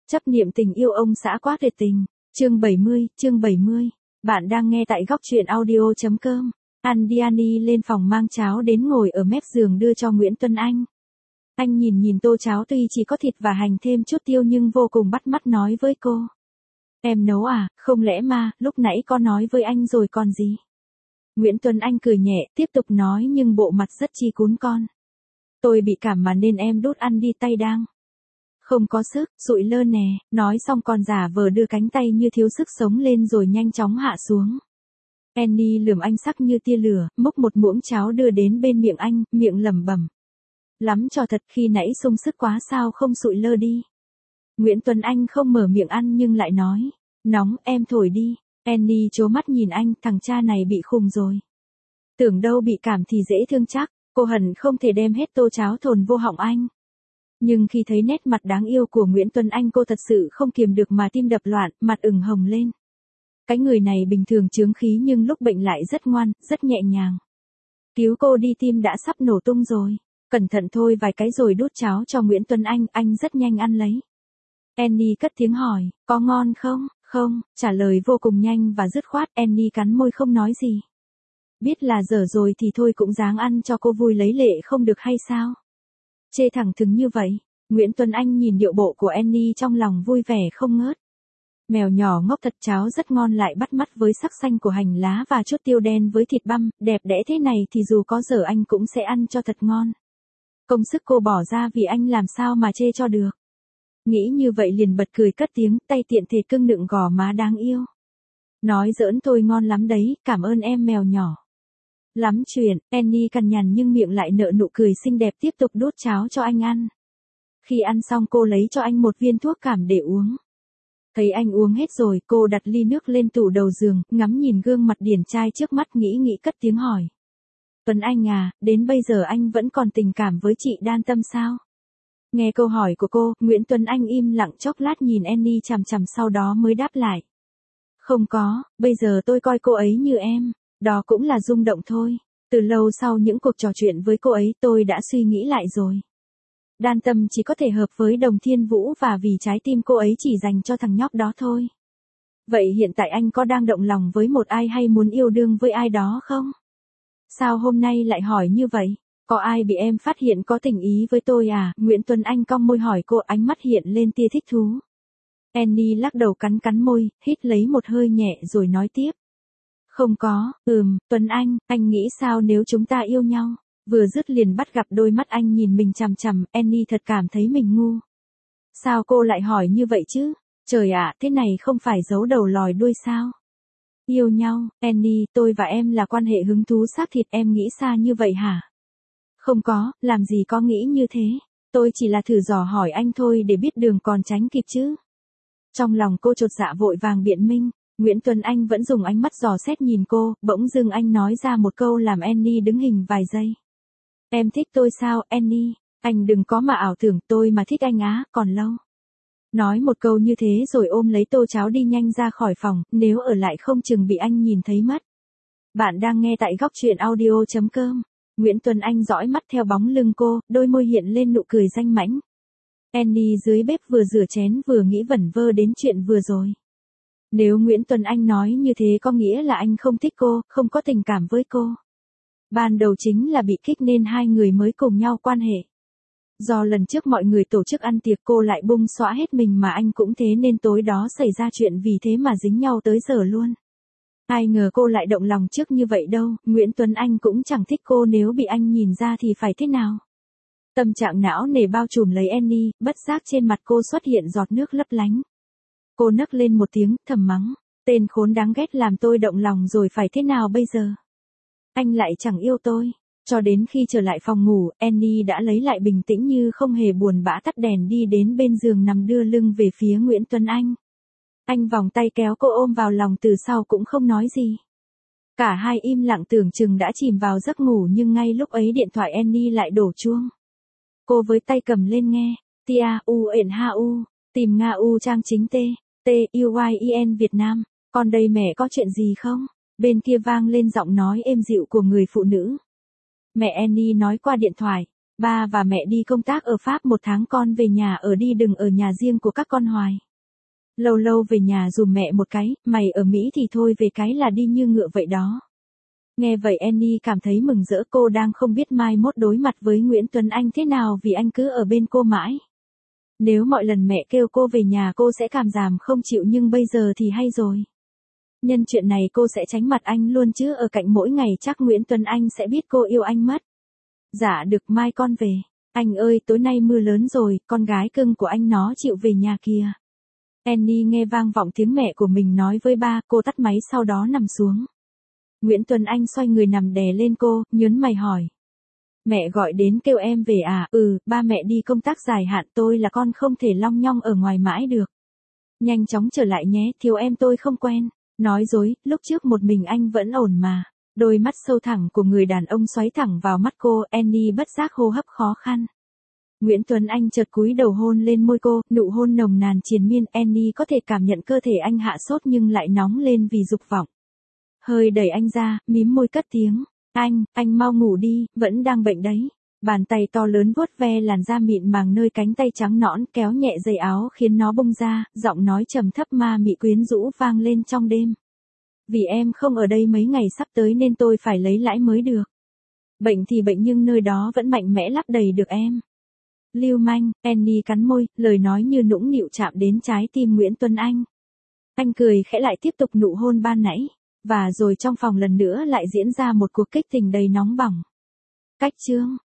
Chấp niệm tình yêu ông xã quá tuyệt tình. Chương 70. Bạn đang nghe tại góc truyện audio.com. Andiani lên phòng mang cháo đến ngồi ở mép giường đưa cho Nguyễn Tuấn Anh. Anh nhìn tô cháo tuy chỉ có thịt và hành thêm chút tiêu nhưng vô cùng bắt mắt nói với cô. Em nấu à, không lẽ mà, lúc nãy con nói với anh rồi còn gì? Nguyễn Tuấn Anh cười nhẹ, tiếp tục nói nhưng bộ mặt rất chi cún con. Tôi bị cảm mà nên em đút ăn đi tay đang. Không có sức, sụi lơ nè, nói xong còn giả vờ đưa cánh tay như thiếu sức sống lên rồi nhanh chóng hạ xuống. Annie lườm anh sắc như tia lửa, múc một muỗng cháo đưa đến bên miệng anh, miệng lẩm bẩm. Lắm cho thật, khi nãy sung sức quá sao không sụi lơ đi. Nguyễn Tuấn Anh không mở miệng ăn nhưng lại nói. Nóng, em thổi đi. Annie trố mắt nhìn anh, thằng cha này bị khùng rồi. Tưởng đâu bị cảm thì dễ thương chắc, cô hận không thể đem hết tô cháo thồn vô họng anh. Nhưng khi thấy nét mặt đáng yêu của Nguyễn Tuấn Anh cô thật sự không kiềm được mà tim đập loạn, mặt ửng hồng lên. Cái người này bình thường chướng khí nhưng lúc bệnh lại rất ngoan, rất nhẹ nhàng. Cứu cô đi, tim đã sắp nổ tung rồi. Cẩn thận thôi, vài cái rồi đút cháo cho Nguyễn Tuấn Anh rất nhanh ăn lấy. Annie cất tiếng hỏi, có ngon không? Không, trả lời vô cùng nhanh và dứt khoát. Annie cắn môi không nói gì. Biết là dở rồi thì thôi cũng ráng ăn cho cô vui lấy lệ không được hay sao? Chê thẳng thừng như vậy. Nguyễn Tuấn Anh nhìn điệu bộ của Annie trong lòng vui vẻ không ngớt. Mèo nhỏ ngốc thật, cháo rất ngon lại bắt mắt với sắc xanh của hành lá và chút tiêu đen với thịt băm, đẹp đẽ thế này thì dù có dở anh cũng sẽ ăn cho thật ngon. Công sức cô bỏ ra vì anh làm sao mà chê cho được. Nghĩ như vậy liền bật cười cất tiếng, tay tiện thể cưng nựng gò má đáng yêu. Nói giỡn thôi, ngon lắm đấy, cảm ơn em mèo nhỏ. Lắm chuyện, Annie cằn nhằn nhưng miệng lại nở nụ cười xinh đẹp tiếp tục đút cháo cho anh ăn. Khi ăn xong cô lấy cho anh một viên thuốc cảm để uống. Thấy anh uống hết rồi, cô đặt ly nước lên tủ đầu giường, ngắm nhìn gương mặt điển trai trước mắt nghĩ cất tiếng hỏi. Tuấn Anh à, đến bây giờ anh vẫn còn tình cảm với chị Đan Tâm sao? Nghe câu hỏi của cô, Nguyễn Tuấn Anh im lặng chốc lát nhìn Annie chằm chằm sau đó mới đáp lại. Không có, bây giờ tôi coi cô ấy như em, đó cũng là rung động thôi. Từ lâu sau những cuộc trò chuyện với cô ấy tôi đã suy nghĩ lại rồi. Đan Tâm chỉ có thể hợp với Đồng Thiên Vũ và vì trái tim cô ấy chỉ dành cho thằng nhóc đó thôi. Vậy hiện tại anh có đang động lòng với một ai hay muốn yêu đương với ai đó không? Sao hôm nay lại hỏi như vậy? Có ai bị em phát hiện có tình ý với tôi à? Nguyễn Tuấn Anh cong môi hỏi cô, ánh mắt hiện lên tia thích thú. Annie lắc đầu cắn môi, hít lấy một hơi nhẹ rồi nói tiếp. Không có, Tuấn anh nghĩ sao nếu chúng ta yêu nhau? Vừa dứt liền bắt gặp đôi mắt anh nhìn mình chằm chằm, Annie thật cảm thấy mình ngu. Sao cô lại hỏi như vậy chứ? Trời ạ, thế này không phải giấu đầu lòi đuôi sao? Yêu nhau, Annie, tôi và em là quan hệ hứng thú xác thịt, em nghĩ xa như vậy hả? Không có, làm gì có nghĩ như thế. Tôi chỉ là thử dò hỏi anh thôi để biết đường còn tránh kịp chứ. Trong lòng cô chột dạ vội vàng biện minh. Nguyễn Tuấn Anh vẫn dùng ánh mắt dò xét nhìn cô, bỗng dưng anh nói ra một câu làm Annie đứng hình vài giây. Em thích tôi sao, Annie? Anh đừng có mà ảo tưởng, tôi mà thích anh á, còn lâu. Nói một câu như thế rồi ôm lấy tô cháo đi nhanh ra khỏi phòng, nếu ở lại không chừng bị anh nhìn thấy mất. Bạn đang nghe tại góc truyện audio.com. Nguyễn Tuấn Anh dõi mắt theo bóng lưng cô, đôi môi hiện lên nụ cười danh mãnh. Annie dưới bếp vừa rửa chén vừa nghĩ vẩn vơ đến chuyện vừa rồi. Nếu Nguyễn Tuấn Anh nói như thế có nghĩa là anh không thích cô, không có tình cảm với cô. Ban đầu chính là bị kích nên hai người mới cùng nhau quan hệ. Do lần trước mọi người tổ chức ăn tiệc cô lại bung xõa hết mình mà anh cũng thế nên tối đó xảy ra chuyện vì thế mà dính nhau tới giờ luôn. Ai ngờ cô lại động lòng trước như vậy đâu, Nguyễn Tuấn Anh cũng chẳng thích cô, nếu bị anh nhìn ra thì phải thế nào. Tâm trạng não nề bao trùm lấy Annie, bất giác trên mặt cô xuất hiện giọt nước lấp lánh. Cô nấc lên một tiếng, thầm mắng, tên khốn đáng ghét, làm tôi động lòng rồi phải thế nào bây giờ? Anh lại chẳng yêu tôi. Cho đến khi trở lại phòng ngủ, Annie đã lấy lại bình tĩnh như không hề buồn bã, tắt đèn đi đến bên giường nằm đưa lưng về phía Nguyễn Tuấn Anh. Anh vòng tay kéo cô ôm vào lòng từ sau cũng không nói gì. Cả hai im lặng tưởng chừng đã chìm vào giấc ngủ nhưng ngay lúc ấy điện thoại Annie lại đổ chuông. Cô với tay cầm lên nghe, Tia U tìm Nga U Trang chính T-U-Y-E-N Việt Nam, con đây mẹ có chuyện gì không? Bên kia vang lên giọng nói êm dịu của người phụ nữ. Mẹ Annie nói qua điện thoại, Ba và mẹ đi công tác ở Pháp 1 tháng, con về nhà ở đi, đừng ở nhà riêng của các con hoài. Lâu lâu về nhà dùm mẹ một cái, mày ở Mỹ thì thôi về cái là đi như ngựa vậy đó. Nghe vậy Annie cảm thấy mừng rỡ, cô đang không biết mai mốt đối mặt với Nguyễn Tuấn Anh thế nào vì anh cứ ở bên cô mãi. Nếu mọi lần mẹ kêu cô về nhà cô sẽ cảm giảm không chịu, nhưng bây giờ thì hay rồi. Nhân chuyện này cô sẽ tránh mặt anh luôn chứ ở cạnh mỗi ngày chắc Nguyễn Tuấn Anh sẽ biết cô yêu anh mất. Dạ được, mai con về. Anh ơi, tối nay mưa lớn rồi, con gái cưng của anh nó chịu về nhà kìa. Annie nghe vang vọng tiếng mẹ của mình nói với ba, cô tắt máy sau đó nằm xuống. Nguyễn Tuấn Anh xoay người nằm đè lên cô, nhớn mày hỏi. Mẹ gọi đến kêu em về à? Ừ, ba mẹ đi công tác dài hạn, tôi là con không thể long nhong ở ngoài mãi được. Nhanh chóng trở lại nhé, thiếu em tôi không quen. Nói dối, lúc trước một mình anh vẫn ổn mà. Đôi mắt sâu thẳm của người đàn ông xoáy thẳng vào mắt cô, Annie bất giác hô hấp khó khăn. Nguyễn Tuấn Anh chợt cúi đầu hôn lên môi cô, nụ hôn nồng nàn triền miên, Annie có thể cảm nhận cơ thể anh hạ sốt nhưng lại nóng lên vì dục vọng. Hơi đẩy anh ra, mím môi cất tiếng. Anh mau ngủ đi, vẫn đang bệnh đấy. Bàn tay to lớn vuốt ve làn da mịn màng nơi cánh tay trắng nõn, kéo nhẹ dây áo khiến nó bung ra, giọng nói trầm thấp ma mị quyến rũ vang lên trong đêm. Vì em không ở đây mấy ngày sắp tới nên tôi phải lấy lãi mới được. Bệnh thì bệnh nhưng nơi đó vẫn mạnh mẽ lấp đầy được em. Lưu manh, Annie cắn môi, lời nói như nũng nịu chạm đến trái tim Nguyễn Tuấn Anh. Anh cười khẽ lại tiếp tục nụ hôn ban nãy. Và rồi trong phòng lần nữa lại diễn ra một cuộc kích tình đầy nóng bỏng. Cách chương